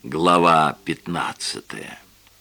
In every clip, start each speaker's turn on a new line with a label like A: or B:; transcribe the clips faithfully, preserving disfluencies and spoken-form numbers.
A: Глава пятнадцатая.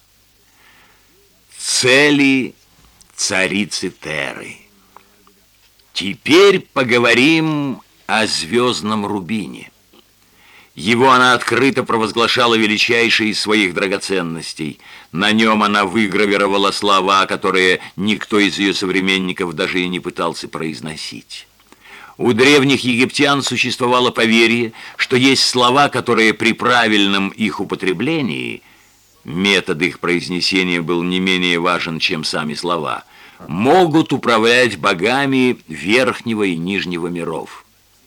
A: Цели царицы Теры. Теперь поговорим о звездном рубине. Его она открыто провозглашала величайшей из своих драгоценностей. На нем она выгравировала слова, которые никто из ее современников даже и не пытался произносить. У древних египтян существовало поверье, что есть слова, которые при правильном их употреблении, метод их произнесения был не менее важен, чем сами слова, могут управлять богами верхнего и нижнего миров.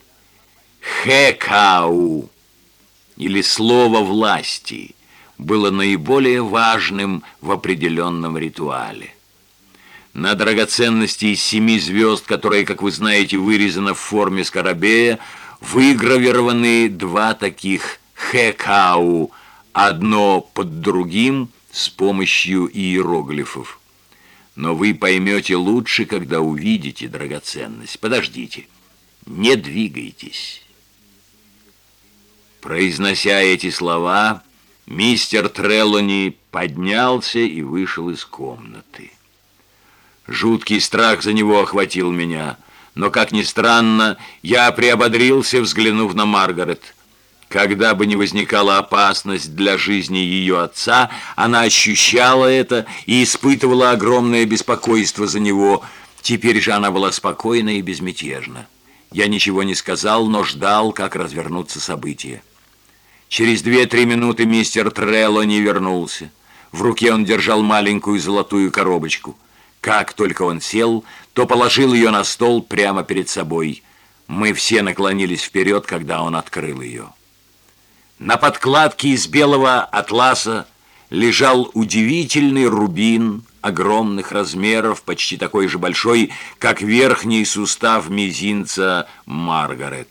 A: Хекау, или слово власти, было наиболее важным в определенном ритуале. На драгоценности из семи звезд, которые, как вы знаете, вырезаны в форме скоробея, выгравированы два таких хекау, одно под другим с помощью иероглифов. Но вы поймете лучше, когда увидите драгоценность. Подождите, не двигайтесь. Произнося эти слова, мистер Трелони поднялся и вышел из комнаты. Жуткий страх за него охватил меня, но, как ни странно, я приободрился, взглянув на Маргарет. Когда бы ни возникала опасность для жизни ее отца, она ощущала это и испытывала огромное беспокойство за него. Теперь же она была спокойна и безмятежна. Я ничего не сказал, но ждал, как развернутся события. Через две-три минуты мистер Трелони вернулся. В руке он держал маленькую золотую коробочку. Как только он сел, то положил ее на стол прямо перед собой. Мы все наклонились вперед, когда он открыл ее. На подкладке из белого атласа лежал удивительный рубин огромных размеров, почти такой же большой, как верхний сустав мизинца Маргарет.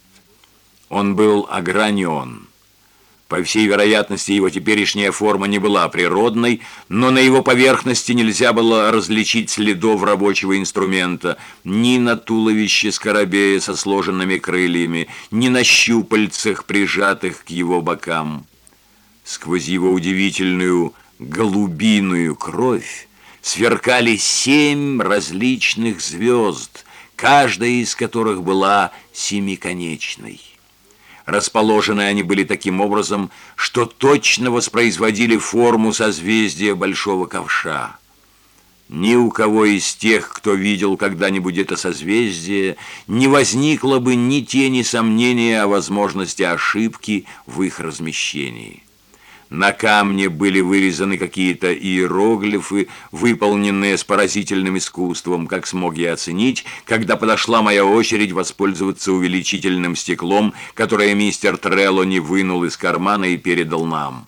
A: Он был огранен. По всей вероятности, его теперешняя форма не была природной, но на его поверхности нельзя было различить следов рабочего инструмента ни на туловище скоробея со сложенными крыльями, ни на щупальцах, прижатых к его бокам. Сквозь его удивительную голубиную кровь сверкали семь различных звезд, каждая из которых была семиконечной. Расположены они были таким образом, что точно воспроизводили форму созвездия Большого Ковша. Ни у кого из тех, кто видел когда-нибудь это созвездие, не возникло бы ни тени сомнения о возможности ошибки в их размещении. На камне были вырезаны какие-то иероглифы, выполненные с поразительным искусством, как смог я оценить, когда подошла моя очередь воспользоваться увеличительным стеклом, которое мистер Трелони вынул из кармана и передал нам.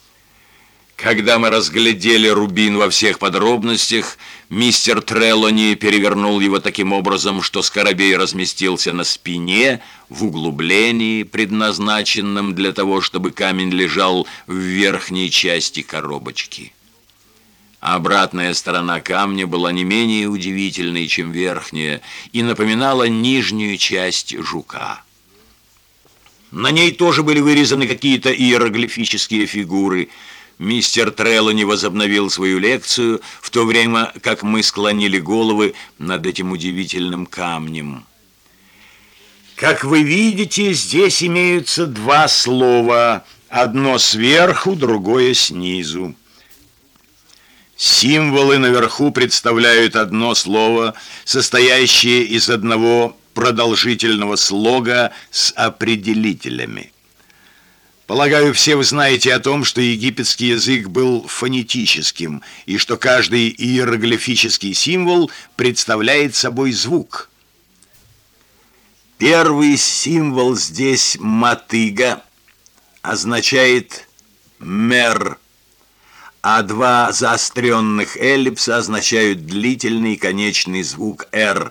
A: Когда мы разглядели рубин во всех подробностях, мистер Трелони перевернул его таким образом, что скоробей разместился на спине в углублении, предназначенном для того, чтобы камень лежал в верхней части коробочки. Обратная сторона камня была не менее удивительной, чем верхняя, и напоминала нижнюю часть жука. На ней тоже были вырезаны какие-то иероглифические фигуры. Мистер Трелони возобновил свою лекцию, в то время как мы склонили головы над этим удивительным камнем. Как вы видите, здесь имеются два слова, одно сверху, другое снизу. Символы наверху представляют одно слово, состоящее из одного продолжительного слога с определителями. Полагаю, все вы знаете о том, что египетский язык был фонетическим, и что каждый иероглифический символ представляет собой звук. Первый символ здесь матыга означает мер, а два заостренных эллипса означают длительный конечный звук р.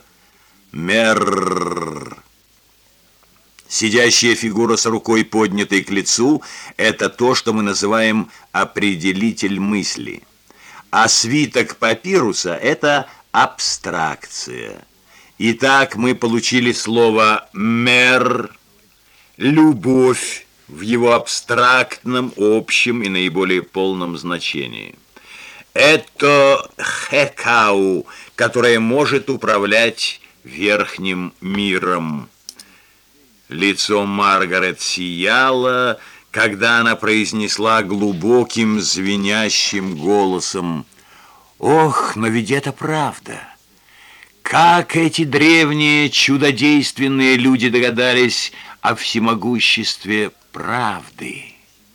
A: Мер. Сидящая фигура с рукой, поднятой к лицу, это то, что мы называем определитель мысли. А свиток папируса – это абстракция. Итак, мы получили слово «мер», «любовь» в его абстрактном, общем и наиболее полном значении. Это Хекау, которая может управлять верхним миром. Лицо Маргарет сияло, когда она произнесла глубоким звенящим голосом: «Ох, но ведь это правда! Как эти древние чудодейственные люди догадались о всемогуществе правды!»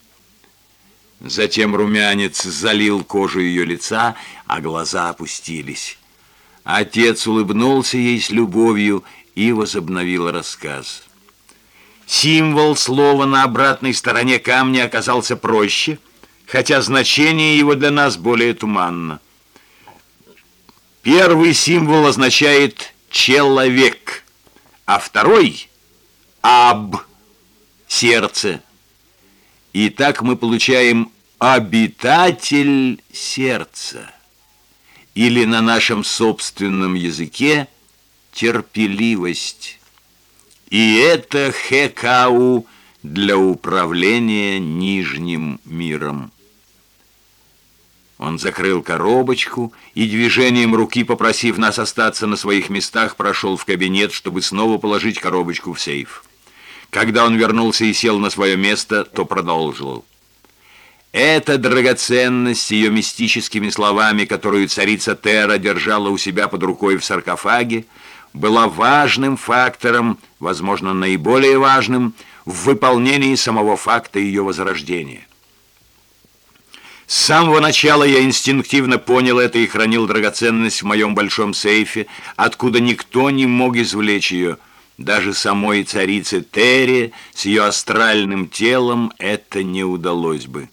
A: Затем румянец залил кожу ее лица, а глаза опустились. Отец улыбнулся ей с любовью и возобновил рассказ. Символ слова на обратной стороне камня оказался проще, хотя значение его для нас более туманно. Первый символ означает «человек», а второй — «аб» — «сердце». И так мы получаем «обитатель сердца», или на нашем собственном языке «терпеливость». И это Хекау для управления нижним миром. Он закрыл коробочку и движением руки, попросив нас остаться на своих местах, прошел в кабинет, чтобы снова положить коробочку в сейф. Когда он вернулся и сел на свое место, то продолжил. Эта драгоценность с ее мистическими словами, которую царица Тера держала у себя под рукой в саркофаге, была важным фактором, возможно, наиболее важным, в выполнении самого факта ее возрождения. С самого начала я инстинктивно понял это и хранил драгоценность в моем большом сейфе, откуда никто не мог извлечь ее. Даже самой царице Тере с ее астральным телом это не удалось бы.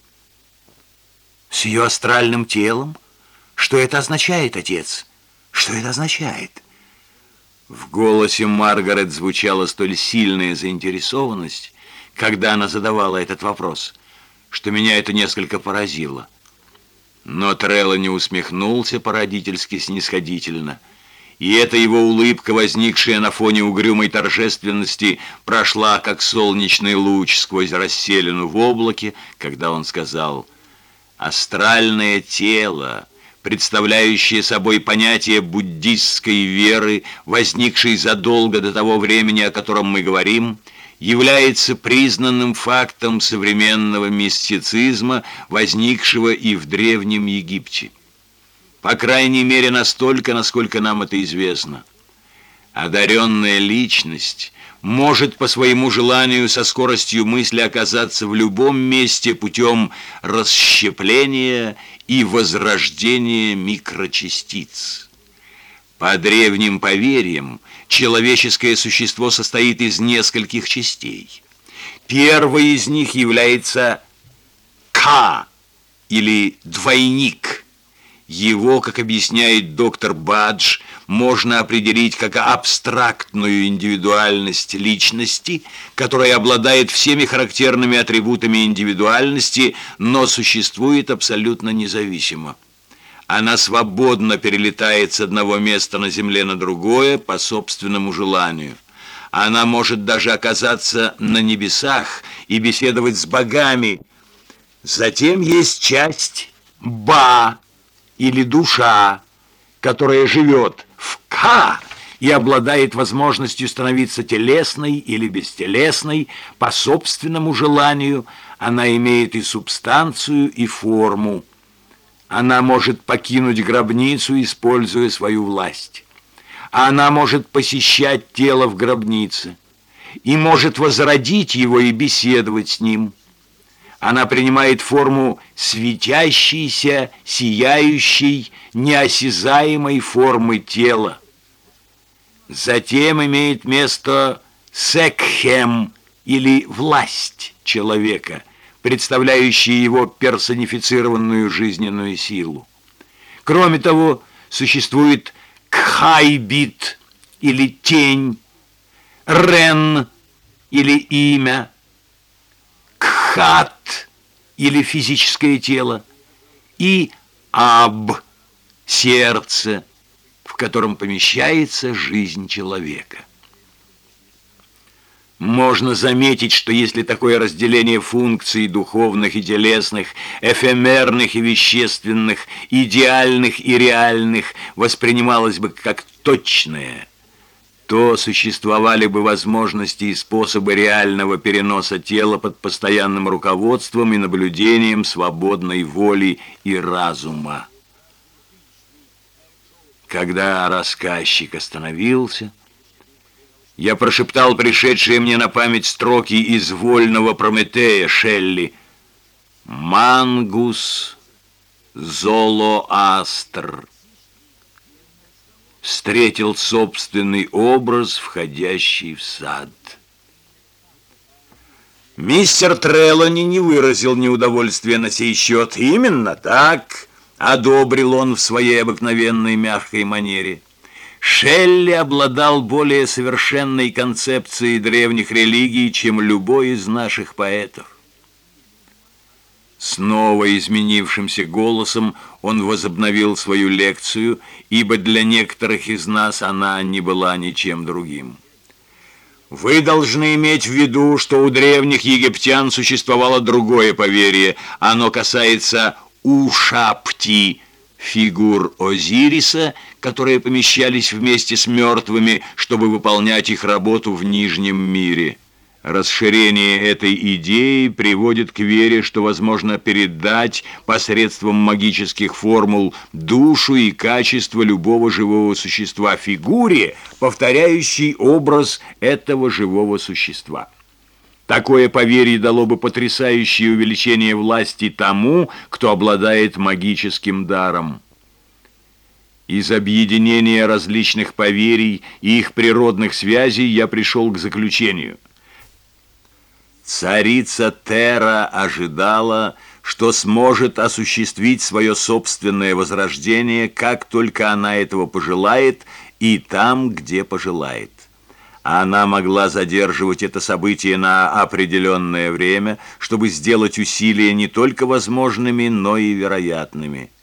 A: С ее астральным телом? Что это означает, отец? Что это означает? В голосе Маргарет звучала столь сильная заинтересованность, когда она задавала этот вопрос, что меня это несколько поразило. Но Трелони усмехнулся по-родительски снисходительно, и эта его улыбка, возникшая на фоне угрюмой торжественности, прошла, как солнечный луч сквозь расселину в облаке, когда он сказал: «Астральное тело, представляющее собой понятие буддистской веры, возникшей задолго до того времени, о котором мы говорим, является признанным фактом современного мистицизма, возникшего и в Древнем Египте. По крайней мере, настолько, насколько нам это известно. Одаренная личность может по своему желанию со скоростью мысли оказаться в любом месте путем расщепления и возрождения микрочастиц. По древним поверьям, человеческое существо состоит из нескольких частей. Первой из них является Ка, или двойник. Его, как объясняет доктор Бадж, можно определить как абстрактную индивидуальность личности, которая обладает всеми характерными атрибутами индивидуальности, но существует абсолютно независимо. Она свободно перелетает с одного места на Земле на другое по собственному желанию. Она может даже оказаться на небесах и беседовать с богами. Затем есть часть Ба, или душа, которая живет в Ка и обладает возможностью становиться телесной или бестелесной по собственному желанию. Она имеет и субстанцию, и форму. Она может покинуть гробницу, используя свою власть. Она может посещать тело в гробнице и может возродить его и беседовать с ним. Она принимает форму светящейся, сияющей, неосязаемой формы тела. Затем имеет место секхем, или власть человека, представляющая его персонифицированную жизненную силу. Кроме того, существует кхайбит, или тень, рен, или имя, кхат, или физическое тело, и аб, сердце, в котором помещается жизнь человека. Можно заметить, что если такое разделение функций духовных и телесных, эфемерных и вещественных, идеальных и реальных воспринималось бы как точное, то существовали бы возможности и способы реального переноса тела под постоянным руководством и наблюдением свободной воли и разума. Когда рассказчик остановился, я прошептал пришедшие мне на память строки из «Вольного Прометея» Шелли: «Мангус золоастр». Встретил собственный образ, входящий в сад. Мистер Трелони не выразил неудовольствия на сей счет. Именно так одобрил он в своей обыкновенной мягкой манере. Шелли обладал более совершенной концепцией древних религий, чем любой из наших поэтов. Снова изменившимся голосом он возобновил свою лекцию, ибо для некоторых из нас она не была ничем другим. Вы должны иметь в виду, что у древних египтян существовало другое поверье. Оно касается Ушапти, фигур Озириса, которые помещались вместе с мертвыми, чтобы выполнять их работу в Нижнем мире. Расширение этой идеи приводит к вере, что возможно передать посредством магических формул душу и качество любого живого существа фигуре, повторяющей образ этого живого существа. Такое поверье дало бы потрясающее увеличение власти тому, кто обладает магическим даром. Из объединения различных поверий и их природных связей я пришел к заключению. Царица Тера ожидала, что сможет осуществить свое собственное возрождение, как только она этого пожелает, и там, где пожелает. Она могла задерживать это событие на определенное время, чтобы сделать усилия не только возможными, но и вероятными.